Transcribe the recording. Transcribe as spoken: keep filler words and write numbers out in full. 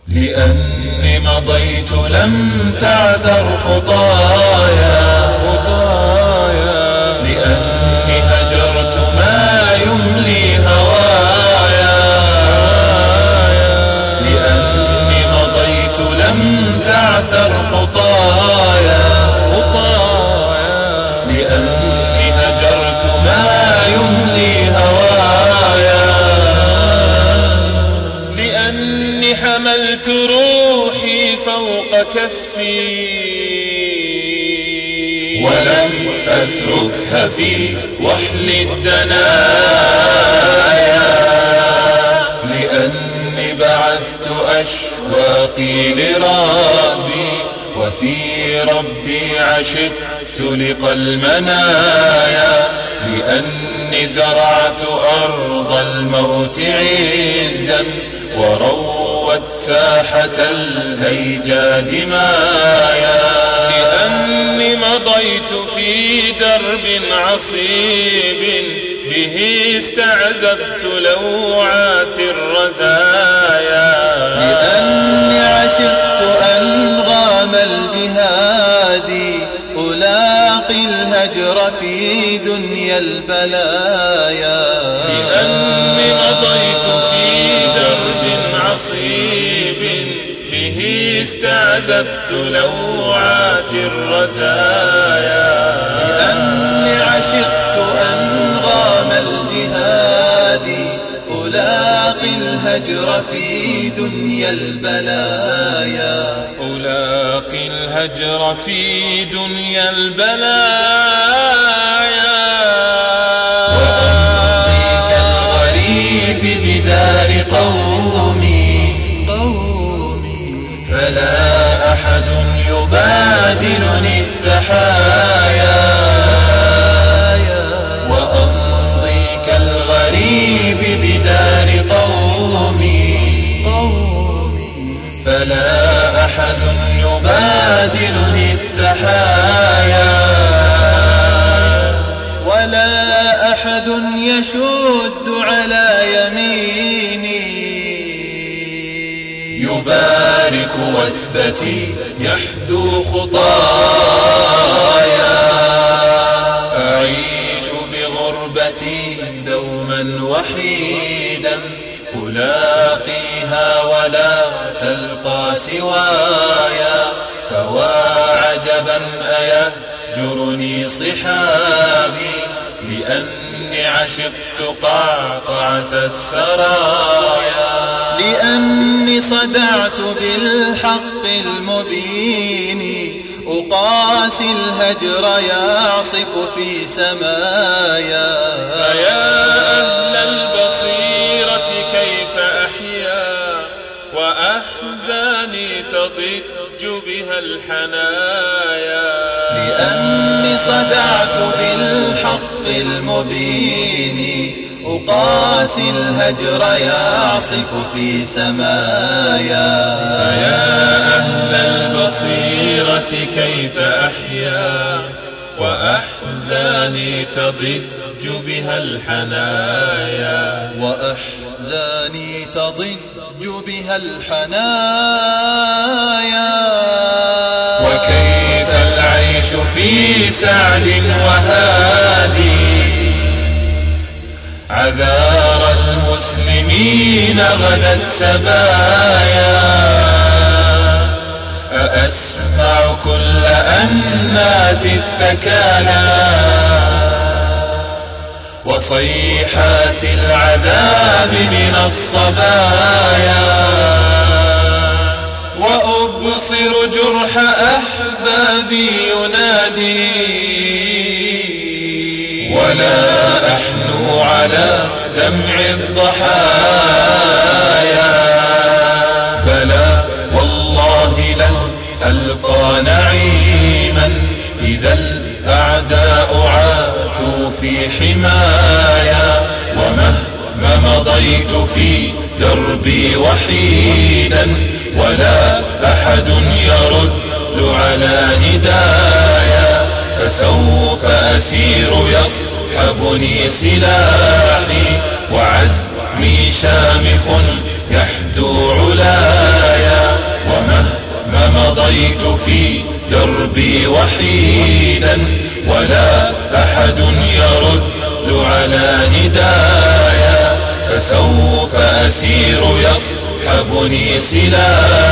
لأني مضيت لم تعثر خطايا، لأني هجرت ما يملي هوايا، لأني مضيت لم تعثر خطايا، لأني هجرت ما يملي هوايا، لأني حملت روحي فوق كفي ولم أتركها في وحل الدنايا، لأني بعثت أشواقي لربي وفي ربي عشقت لقى المنايا، لأني زرعت أرض الموت عزا وروت ساحة الهيجا دمايا، لأني مضيت في درب عصيب به استعذبت لوعات الرزايا، لأني عشقت أنغام الجهاد ألاقي الهجر في دنيا البلايا، لأني مضيت في درب عصيب به استعذبت لوعات الرزايا، لأني عشقت أنغام الجهاد ألاقي الهجر في دنيا البلايا، ألاقي الهجر في دنيا البلايا، وأمضي كالغريب بدار قومي فلا أحد يبادلني التحايا، وأمضي كالغريب بدار قومي فلا أحد يبادلني التحايا، ولا أحد يشد على يميني يبارك وثبتي يحذو خطايا، أعيش بغربتي دوما وحيدا ألاقيها ولا تلقى سوايا، فوا عجبا أيهجرني صحابي لأني عشقت قعقعة السرايا، لأني صدعت بالحق المبين أقاسي الهجر يعصف في سمايا، فيا أهل البصيرة كيف أحيا وأحزاني تضج بها الحنايا، لأني صدعت بالحق المبين أقاسي الهجر يعصف في سمايا، فيا أهل البصيرة كيف أحيا وأحزاني تضج بها الحنايا، وأحزاني تضج بها الحنايا، وكيف العيش في سعد وهادي عذار المسلمين غدت سبايا، أأسمع كل أنات الثكالى وصيحات العذاب من الصبايا، وأبصر جرح أحبابي ينادي ولا أحنو على دمع الضحايا، بلى والله لن ألقى نعيما إذا الأعداء عاشوا في حمايا، ومهما مضيت في دربي وحيدا ولا أحد يرد على ندايا، فسوف أسير يصحبني سلاحي وعزمي شامخ يحدو علايا، دربي وحيدا ولا أحد يرد على ندايا، فسوف أسير يصحبني سلايا